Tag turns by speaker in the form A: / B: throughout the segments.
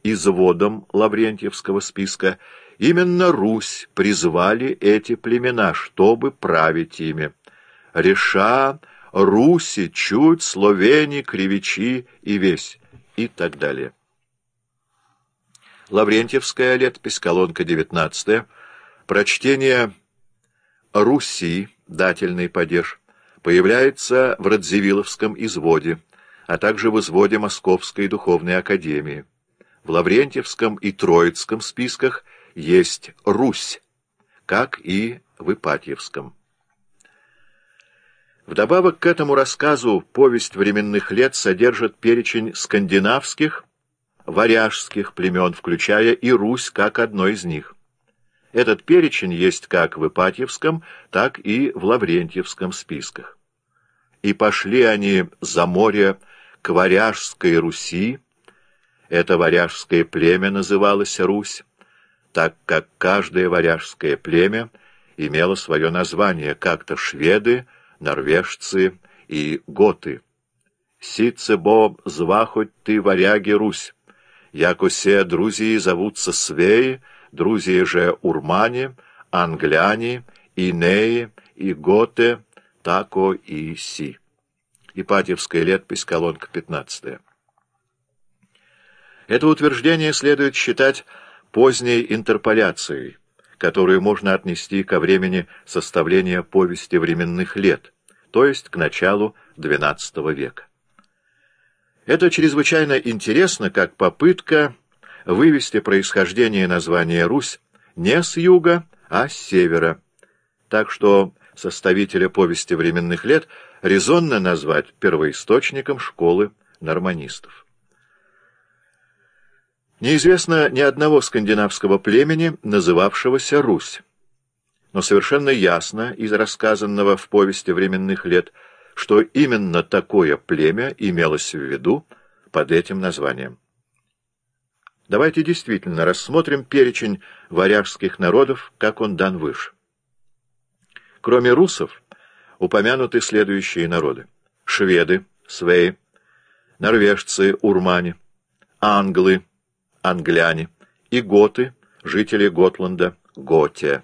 A: изводом Лаврентьевского списка, именно Русь призвали эти племена, чтобы править ими. Реша, Руси, чуть, Словени, Кривичи и весь, и так далее. Лаврентьевская летопись, колонка 19, прочтение Руси, дательный падеж, появляется в Радзивилловском изводе, а также в изводе Московской духовной академии. В Лаврентьевском и Троицком списках есть Русь, как и в Ипатьевском. Вдобавок к этому рассказу «Повесть временных лет» содержит перечень скандинавских, варяжских племен, включая и Русь как одно из них. Этот перечень есть как в Ипатьевском, так и в Лаврентьевском списках. И пошли они за море к Варяжской Руси, это варяжское племя называлось Русь, так как каждое варяжское племя имело свое название, как-то шведы, норвежцы и готы. «Сицебо зва хоть ты, варяги, Русь, яко се друзии зовутся свеи, друзии же урмане, англяне, инеи и готы, тако и си». Ипатьевская летопись, колонка 15. Это утверждение следует считать поздней интерполяцией, которую можно отнести ко времени составления повести временных лет, то есть к началу XII века. Это чрезвычайно интересно, как попытка вывести происхождение названия Русь не с юга, а с севера, так что составителя повести временных лет резонно назвать первоисточником школы норманистов. Неизвестно ни одного скандинавского племени, называвшегося Русь. Но совершенно ясно из рассказанного в повести временных лет, что именно такое племя имелось в виду под этим названием. Давайте действительно рассмотрим перечень варяжских народов, как он дан выше. Кроме русов, упомянуты следующие народы: шведы, свеи, норвежцы, урмане, англы, англяне и готы, жители Готланда, готия.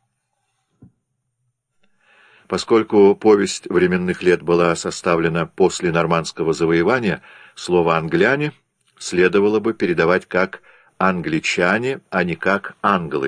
A: Поскольку повесть временных лет была составлена после нормандского завоевания, слово «англяне» следовало бы передавать как «англичане», а не как «англы».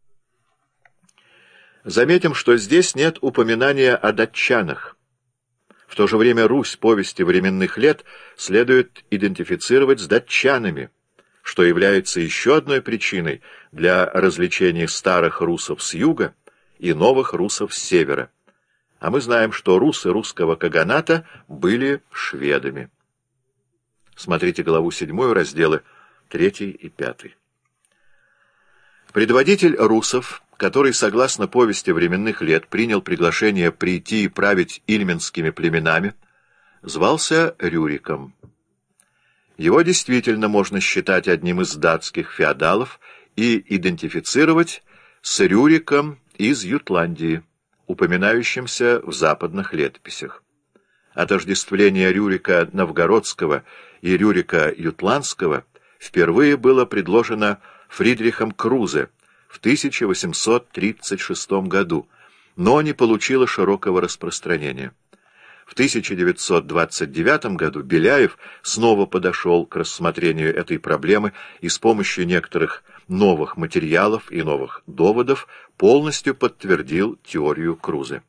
A: Заметим, что здесь нет упоминания о датчанах. В то же время Русь повести временных лет следует идентифицировать с датчанами, что является еще одной причиной для различения старых русов с юга и новых русов с севера. А мы знаем, что русы русского каганата были шведами. Смотрите главу 7, разделы 3 и 5. Предводитель русов, который, согласно повести временных лет, принял приглашение прийти и править ильменскими племенами, звался Рюриком. Его действительно можно считать одним из датских феодалов и идентифицировать с Рюриком из Ютландии, упоминающимся в западных летописях. Отождествление Рюрика Новгородского и Рюрика Ютландского впервые было предложено Фридрихом Крузе в 1836 году, но не получило широкого распространения. В 1929 году Беляев снова подошел к рассмотрению этой проблемы и с помощью некоторых новых материалов и новых доводов полностью подтвердил теорию Крузе.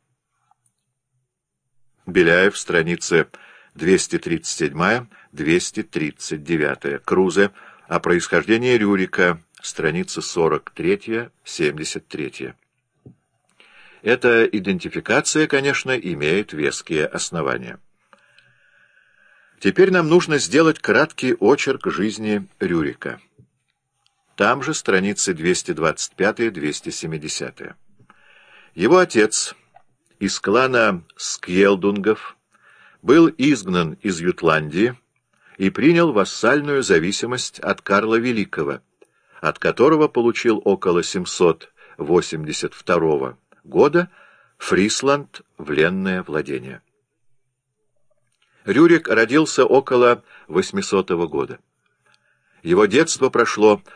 A: Беляев, страницы 237-239. Крузе о происхождении Рюрика, страницы 43-73. Эта идентификация, конечно, имеет веские основания. Теперь нам нужно сделать краткий очерк жизни Рюрика. Там же страницы 225-270. Его отец из клана Скьелдунгов был изгнан из Ютландии и принял вассальную зависимость от Карла Великого, от которого получил около 782 года Фрисланд в ленное владение. Рюрик родился около 800 года. Его детство прошло